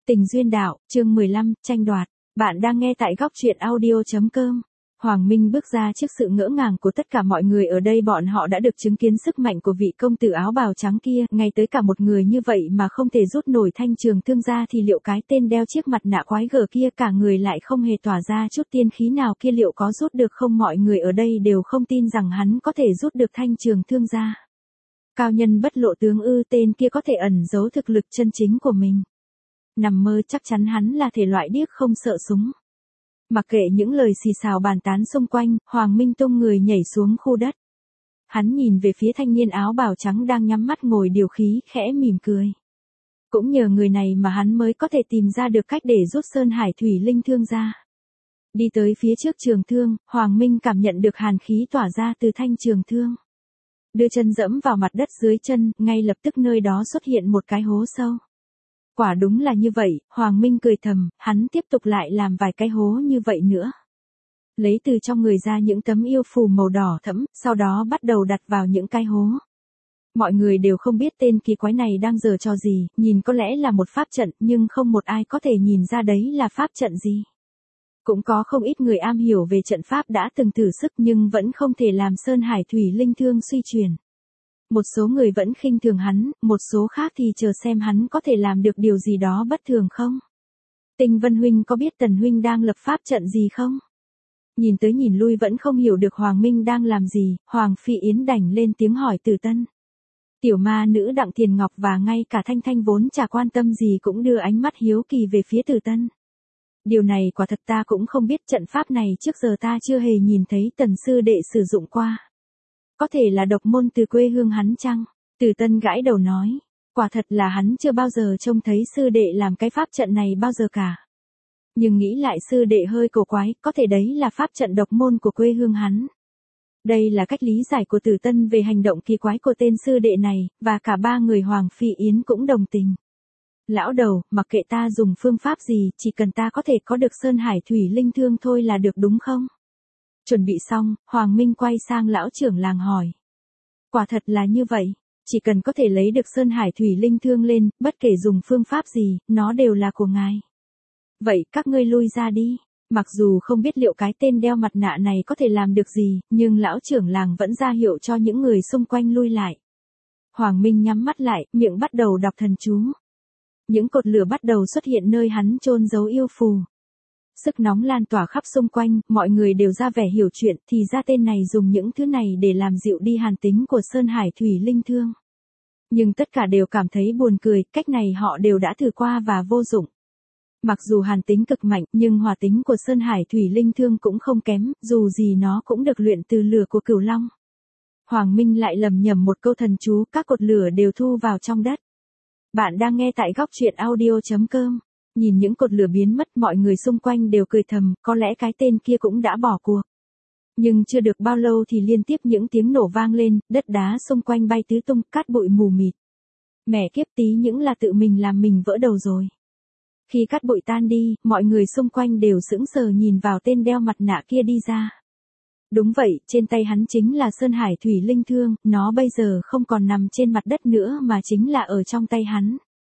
Tình duyên đạo, chương 15, tranh đoạt. Bạn đang nghe tại góc truyện audio.com. Hoàng Minh bước ra trước sự ngỡ ngàng của tất cả mọi người ở đây, bọn họ đã được chứng kiến sức mạnh của vị công tử áo bào trắng kia, ngay tới cả một người như vậy mà không thể rút nổi thanh trường thương ra thì liệu cái tên đeo chiếc mặt nạ quái gở kia cả người lại không hề tỏa ra chút tiên khí nào kia liệu có rút được không? Mọi người ở đây đều không tin rằng hắn có thể rút được thanh trường thương ra. Cao nhân bất lộ tướng ư? Tên kia có thể ẩn giấu thực lực chân chính của mình. Nằm mơ, chắc chắn hắn là thể loại điếc không sợ súng. Mặc kệ những lời xì xào bàn tán xung quanh, Hoàng Minh tung người nhảy xuống khu đất. Hắn nhìn về phía thanh niên áo bào trắng đang nhắm mắt ngồi điều khí, khẽ mỉm cười. Cũng nhờ người này mà hắn mới có thể tìm ra được cách để rút Sơn Hải Thủy Linh Thương ra. Đi tới phía trước trường thương, Hoàng Minh cảm nhận được hàn khí tỏa ra từ thanh trường thương. Đưa chân dẫm vào mặt đất dưới chân, ngay lập tức nơi đó xuất hiện một cái hố sâu. Quả đúng là như vậy, Hoàng Minh cười thầm, hắn tiếp tục lại làm vài cái hố như vậy nữa. Lấy từ trong người ra những tấm yêu phù màu đỏ thẫm, sau đó bắt đầu đặt vào những cái hố. Mọi người đều không biết tên kỳ quái này đang giở trò gì, nhìn có lẽ là một pháp trận, nhưng không một ai có thể nhìn ra đấy là pháp trận gì. Cũng có không ít người am hiểu về trận pháp đã từng thử sức nhưng vẫn không thể làm Sơn Hải Thủy Linh Thương suy chuyển. Một số người vẫn khinh thường hắn, một số khác thì chờ xem hắn có thể làm được điều gì đó bất thường không. Tinh Vân huynh có biết Tần huynh đang lập pháp trận gì không? Nhìn tới nhìn lui vẫn không hiểu được Hoàng Minh đang làm gì, Hoàng Phi Yến đành lên tiếng hỏi Từ Tân. Tiểu ma nữ Đặng Thiền Ngọc và ngay cả Thanh Thanh vốn chả quan tâm gì cũng đưa ánh mắt hiếu kỳ về phía Từ Tân. Điều này quả thật ta cũng không biết, trận pháp này trước giờ ta chưa hề nhìn thấy Tần sư đệ sử dụng qua. Có thể là độc môn từ quê hương hắn chăng? Từ Tân gãi đầu nói. Quả thật là hắn chưa bao giờ trông thấy sư đệ làm cái pháp trận này bao giờ cả. Nhưng nghĩ lại sư đệ hơi cổ quái, có thể đấy là pháp trận độc môn của quê hương hắn. Đây là cách lý giải của Từ Tân về hành động kỳ quái của tên sư đệ này, và cả ba người Hoàng Phi Yến cũng đồng tình. Lão đầu, mặc kệ ta dùng phương pháp gì, chỉ cần ta có thể có được Sơn Hải Thủy Linh Thương thôi là được đúng không? Chuẩn bị xong, Hoàng Minh quay sang lão trưởng làng hỏi. Quả thật là như vậy, chỉ cần có thể lấy được Sơn Hải Thủy Linh Thương lên, bất kể dùng phương pháp gì, nó đều là của ngài. Vậy các ngươi lui ra đi. Mặc dù không biết liệu cái tên đeo mặt nạ này có thể làm được gì, nhưng lão trưởng làng vẫn ra hiệu cho những người xung quanh lui lại. Hoàng Minh nhắm mắt lại, miệng bắt đầu đọc thần chú. Những cột lửa bắt đầu xuất hiện nơi hắn chôn giấu yêu phù. Sức nóng lan tỏa khắp xung quanh, mọi người đều ra vẻ hiểu chuyện, thì ra tên này dùng những thứ này để làm dịu đi hàn tính của Sơn Hải Thủy Linh Thương. Nhưng tất cả đều cảm thấy buồn cười, cách này họ đều đã thử qua và vô dụng. Mặc dù hàn tính cực mạnh, nhưng hỏa tính của Sơn Hải Thủy Linh Thương cũng không kém, dù gì nó cũng được luyện từ lửa của Cửu Long. Hoàng Minh lại lầm nhầm một câu thần chú, các cột lửa đều thu vào trong đất. Bạn đang nghe tại góc truyện audio.com. Nhìn những cột lửa biến mất, mọi người xung quanh đều cười thầm, có lẽ cái tên kia cũng đã bỏ cuộc. Nhưng chưa được bao lâu thì liên tiếp những tiếng nổ vang lên, đất đá xung quanh bay tứ tung, cát bụi mù mịt. Mẹ kiếp, tí những là tự mình làm mình vỡ đầu rồi. Khi cát bụi tan đi, mọi người xung quanh đều sững sờ nhìn vào tên đeo mặt nạ kia đi ra. Đúng vậy, trên tay hắn chính là Sơn Hải Thủy Linh Thương, nó bây giờ không còn nằm trên mặt đất nữa mà chính là ở trong tay hắn.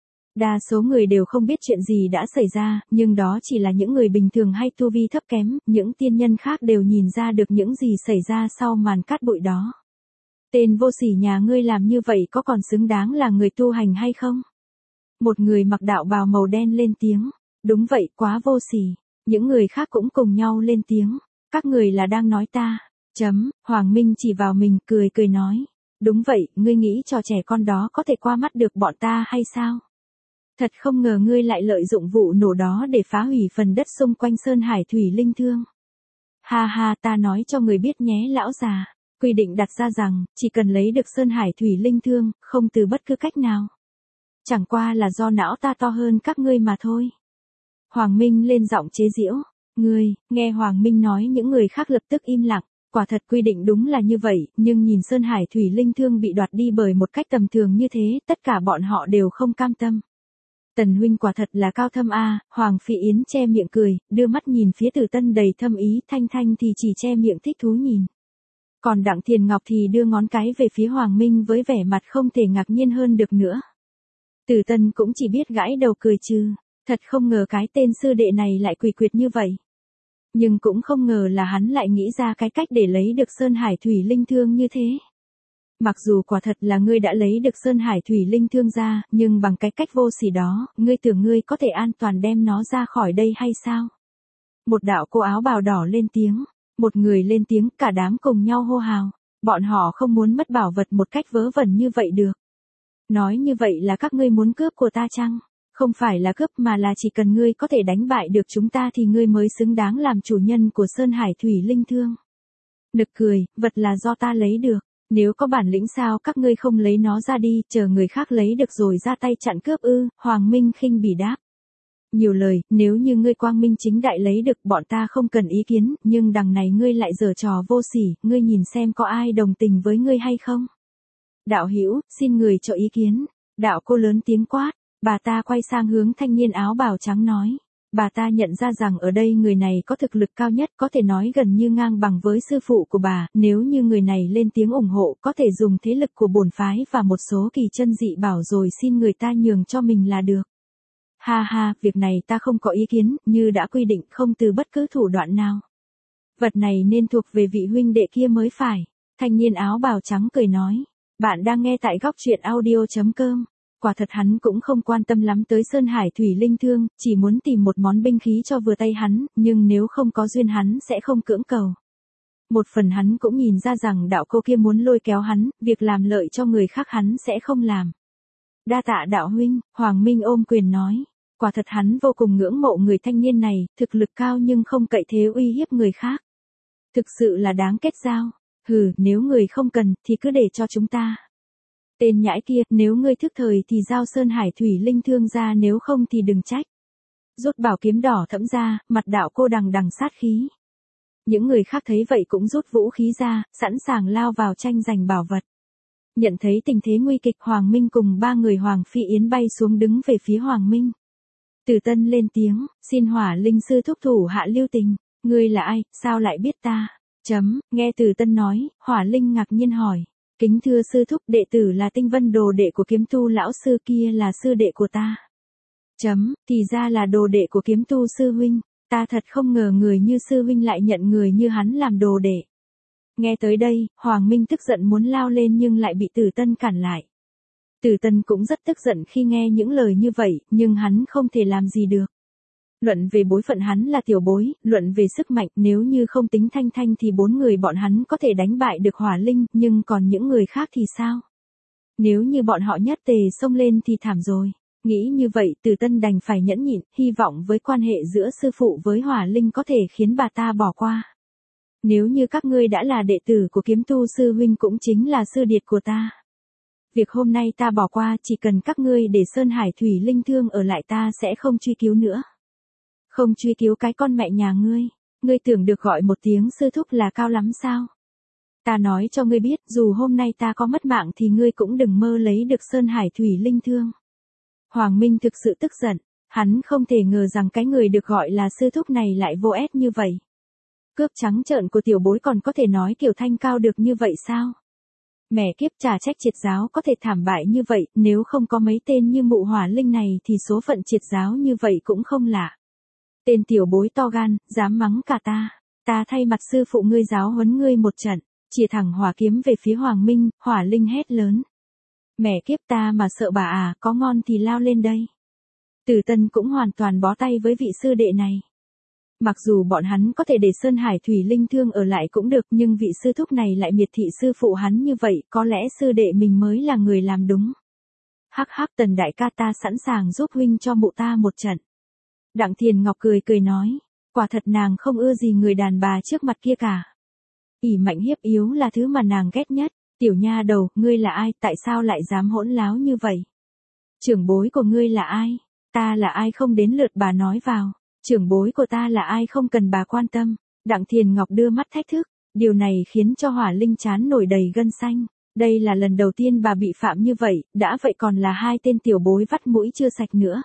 Đa số người đều không biết chuyện gì đã xảy ra, nhưng đó chỉ là những người bình thường hay tu vi thấp kém, những tiên nhân khác đều nhìn ra được những gì xảy ra sau màn cát bụi đó. Tên vô sỉ nhà ngươi làm như vậy có còn xứng đáng là người tu hành hay không? Một người mặc đạo bào màu đen lên tiếng. Đúng vậy, quá vô sỉ. Những người khác cũng cùng nhau lên tiếng. Các người là đang nói ta. Hoàng Minh chỉ vào mình cười cười nói. Đúng vậy, ngươi nghĩ trò trẻ con đó có thể qua mắt được bọn ta hay sao? Thật không ngờ ngươi lại lợi dụng vụ nổ đó để phá hủy phần đất xung quanh Sơn Hải Thủy Linh Thương. Ha ha, ta nói cho người biết nhé lão già. Quy định đặt ra rằng, chỉ cần lấy được Sơn Hải Thủy Linh Thương, không từ bất cứ cách nào. Chẳng qua là do não ta to hơn các ngươi mà thôi. Hoàng Minh lên giọng chế giễu. Ngươi, nghe Hoàng Minh nói những người khác lập tức im lặng. Quả thật quy định đúng là như vậy, nhưng nhìn Sơn Hải Thủy Linh Thương bị đoạt đi bởi một cách tầm thường như thế, tất cả bọn họ đều không cam tâm. Tần huynh quả thật là cao thâm a. Hoàng Phi Yến che miệng cười, đưa mắt nhìn phía Từ Tân đầy thâm ý, Thanh Thanh thì chỉ che miệng thích thú nhìn. Còn Đặng Thiền Ngọc thì đưa ngón cái về phía Hoàng Minh với vẻ mặt không thể ngạc nhiên hơn được nữa. Từ Tân cũng chỉ biết gãi đầu cười trừ. Thật không ngờ cái tên sư đệ này lại quỷ quyệt như vậy. Nhưng cũng không ngờ là hắn lại nghĩ ra cái cách để lấy được Sơn Hải Thủy Linh Thương như thế. Mặc dù quả thật là ngươi đã lấy được Sơn Hải Thủy Linh Thương ra, nhưng bằng cái cách vô sỉ đó, ngươi tưởng ngươi có thể an toàn đem nó ra khỏi đây hay sao? Một đạo cô áo bào đỏ lên tiếng, một người lên tiếng, cả đám cùng nhau hô hào. Bọn họ không muốn mất bảo vật một cách vớ vẩn như vậy được. Nói như vậy là các ngươi muốn cướp của ta chăng? Không phải là cướp mà là chỉ cần ngươi có thể đánh bại được chúng ta thì ngươi mới xứng đáng làm chủ nhân của Sơn Hải Thủy Linh Thương. Nực cười, vật là do ta lấy được. Nếu có bản lĩnh sao các ngươi không lấy nó ra đi, chờ người khác lấy được rồi ra tay chặn cướp ư? Hoàng Minh khinh bỉ đáp. Nhiều lời, nếu như ngươi quang minh chính đại lấy được bọn ta không cần ý kiến, nhưng đằng này ngươi lại giở trò vô sỉ, ngươi nhìn xem có ai đồng tình với ngươi hay không? Đạo hữu, xin người cho ý kiến. Đạo cô lớn tiếng quát, bà ta quay sang hướng thanh niên áo bào trắng nói. Bà ta nhận ra rằng ở đây người này có thực lực cao nhất, có thể nói gần như ngang bằng với sư phụ của bà, nếu như người này lên tiếng ủng hộ có thể dùng thế lực của bổn phái và một số kỳ chân dị bảo rồi xin người ta nhường cho mình là được. Ha ha, việc này ta không có ý kiến, như đã quy định không từ bất cứ thủ đoạn nào. Vật này nên thuộc về vị huynh đệ kia mới phải. Thanh niên áo bào trắng cười nói. Bạn đang nghe tại góc truyện audio.com. Quả thật hắn cũng không quan tâm lắm tới Sơn Hải Thủy Linh Thương, chỉ muốn tìm một món binh khí cho vừa tay hắn, nhưng nếu không có duyên hắn sẽ không cưỡng cầu. Một phần hắn cũng nhìn ra rằng đạo cô kia muốn lôi kéo hắn, việc làm lợi cho người khác hắn sẽ không làm. Đa tạ đạo huynh, Hoàng Minh ôm quyền nói. Quả thật hắn vô cùng ngưỡng mộ người thanh niên này, thực lực cao nhưng không cậy thế uy hiếp người khác. Thực sự là đáng kết giao. Hừ, nếu người không cần thì cứ để cho chúng ta. Tên nhãi kia, nếu ngươi thức thời thì giao Sơn Hải Thủy Linh Thương ra, nếu không thì đừng trách. Rút bảo kiếm đỏ thẫm ra, mặt đạo cô đằng đằng sát khí. Những người khác thấy vậy cũng rút vũ khí ra, sẵn sàng lao vào tranh giành bảo vật. Nhận thấy tình thế nguy kịch, Hoàng Minh cùng 3 người Hoàng Phi Yến bay xuống đứng về phía Hoàng Minh. Tử Tân lên tiếng, xin Hỏa Linh sư thúc thủ hạ lưu tình, ngươi là ai, sao lại biết ta? Nghe Tử Tân nói, Hỏa Linh ngạc nhiên hỏi, kính thưa sư thúc, đệ tử là Tinh Vân đồ đệ của kiếm tu lão sư, kia là sư đệ của ta. Thì ra là đồ đệ của kiếm tu sư huynh, ta thật không ngờ người như sư huynh lại nhận người như hắn làm đồ đệ. Nghe tới đây, Hoàng Minh tức giận muốn lao lên nhưng lại bị Tử Tân cản lại. Tử Tân cũng rất tức giận khi nghe những lời như vậy, nhưng hắn không thể làm gì được. Luận về bối phận hắn là tiểu bối, luận về sức mạnh, nếu như không tính Thanh Thanh thì 4 người bọn hắn có thể đánh bại được Hỏa Linh, nhưng còn những người khác thì sao? Nếu như bọn họ nhất tề xông lên thì thảm rồi. Nghĩ như vậy, Tử Tân đành phải nhẫn nhịn, hy vọng với quan hệ giữa sư phụ với Hỏa Linh có thể khiến bà ta bỏ qua. Nếu như các ngươi đã là đệ tử của kiếm tu sư huynh cũng chính là sư điệt của ta. Việc hôm nay ta bỏ qua, chỉ cần các ngươi để Sơn Hải Thủy Linh Thương ở lại ta sẽ không truy cứu nữa. Không truy cứu cái con mẹ nhà ngươi tưởng được gọi một tiếng sư thúc là cao lắm sao? Ta nói cho ngươi biết, dù hôm nay ta có mất mạng thì ngươi cũng đừng mơ lấy được Sơn Hải Thủy Linh Thương. Hoàng Minh thực sự tức giận, hắn không thể ngờ rằng cái người được gọi là sư thúc này lại vô ép như vậy. Cướp trắng trợn của tiểu bối còn có thể nói kiểu thanh cao được như vậy sao? Mẹ kiếp, trà trách triệt giáo có thể thảm bại như vậy, nếu không có mấy tên như mụ Hỏa Linh này thì số phận triệt giáo như vậy cũng không lạ. Tên tiểu bối to gan, dám mắng cả ta thay mặt sư phụ ngươi giáo huấn ngươi một trận, chìa thẳng hỏa kiếm về phía Hoàng Minh, Hỏa Linh hét lớn. Mẹ kiếp, ta mà sợ bà à, có ngon thì lao lên đây. Tử Tân cũng hoàn toàn bó tay với vị sư đệ này. Mặc dù bọn hắn có thể để Sơn Hải Thủy Linh Thương ở lại cũng được, nhưng vị sư thúc này lại miệt thị sư phụ hắn như vậy, có lẽ sư đệ mình mới là người làm đúng. Hắc hắc, Tần đại ca, ta sẵn sàng giúp huynh cho mụ ta một trận. Đặng Thiền Ngọc cười cười nói, quả thật nàng không ưa gì người đàn bà trước mặt kia cả. Ỷ mạnh hiếp yếu là thứ mà nàng ghét nhất. Tiểu nha đầu, ngươi là ai, tại sao lại dám hỗn láo như vậy? Trưởng bối của ngươi là ai? Ta là ai không đến lượt bà nói vào. Trưởng bối của ta là ai không cần bà quan tâm. Đặng Thiền Ngọc đưa mắt thách thức, điều này khiến cho Hỏa Linh trán nổi đầy gân xanh. Đây là lần đầu tiên bà bị phạm như vậy, đã vậy còn là 2 tên tiểu bối vắt mũi chưa sạch nữa.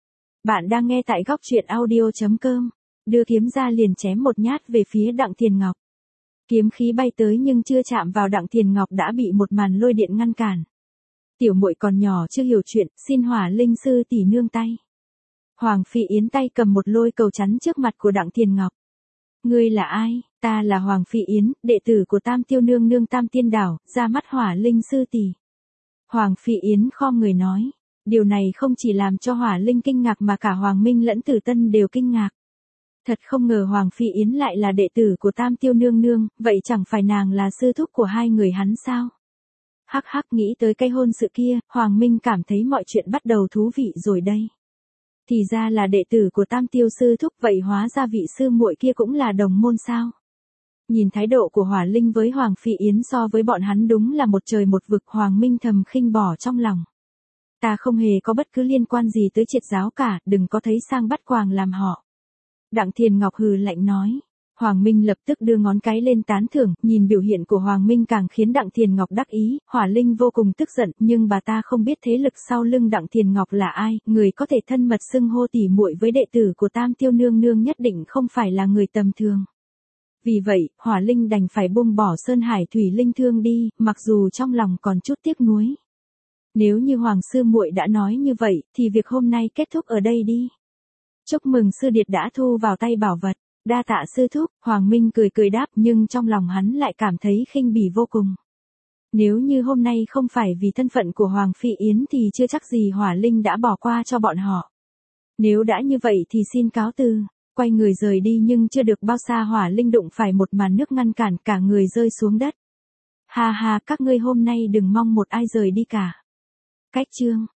Bạn đang nghe tại góc truyện audio.com. Đưa kiếm ra liền chém một nhát về phía Đặng Thiền Ngọc. Kiếm khí bay tới nhưng chưa chạm vào Đặng Thiền Ngọc đã bị một màn lôi điện ngăn cản. Tiểu muội còn nhỏ chưa hiểu chuyện, xin Hỏa Linh sư tỷ nương tay. Hoàng Phi Yến tay cầm một lôi cầu chắn trước mặt của Đặng Thiền Ngọc. Ngươi là ai? Ta là Hoàng Phi Yến, đệ tử của Tam Tiêu Nương Nương Tam Tiên Đảo, ra mắt Hỏa Linh sư tỷ. Hoàng Phi Yến khom người nói. Điều này không chỉ làm cho Hỏa Linh kinh ngạc mà cả Hoàng Minh lẫn Tử Tân đều kinh ngạc. Thật không ngờ Hoàng Phi Yến lại là đệ tử của Tam Tiêu Nương Nương, vậy chẳng phải nàng là sư thúc của hai người hắn sao? Hắc hắc, nghĩ tới cái hôn sự kia, Hoàng Minh cảm thấy mọi chuyện bắt đầu thú vị rồi đây. Thì ra là đệ tử của Tam Tiêu sư thúc, vậy hóa ra vị sư muội kia cũng là đồng môn sao? Nhìn thái độ của Hỏa Linh với Hoàng Phi Yến so với bọn hắn đúng là một trời một vực, Hoàng Minh thầm khinh bỏ trong lòng. Ta không hề có bất cứ liên quan gì tới triệt giáo cả, đừng có thấy sang bắt quàng làm họ. Đặng Thiền Ngọc hừ lạnh nói. Hoàng Minh lập tức đưa ngón cái lên tán thưởng, nhìn biểu hiện của Hoàng Minh càng khiến Đặng Thiền Ngọc đắc ý, Hỏa Linh vô cùng tức giận, nhưng bà ta không biết thế lực sau lưng Đặng Thiền Ngọc là ai, người có thể thân mật xưng hô tỉ muội với đệ tử của Tam Tiêu Nương Nương nhất định không phải là người tầm thường. Vì vậy, Hỏa Linh đành phải buông bỏ Sơn Hải Thủy Linh Thương đi, mặc dù trong lòng còn chút tiếc nuối. Nếu như Hoàng sư muội đã nói như vậy, thì việc hôm nay kết thúc ở đây đi. Chúc mừng sư điệt đã thu vào tay bảo vật. Đa tạ sư thúc, Hoàng Minh cười cười đáp, nhưng trong lòng hắn lại cảm thấy khinh bỉ vô cùng. Nếu như hôm nay không phải vì thân phận của Hoàng Phi Yến thì chưa chắc gì Hỏa Linh đã bỏ qua cho bọn họ. Nếu đã như vậy thì xin cáo từ. Quay người rời đi, nhưng chưa được bao xa Hỏa Linh đụng phải một màn nước ngăn cản, cả người rơi xuống đất. Ha ha, các ngươi hôm nay đừng mong một ai rời đi cả. Cách chương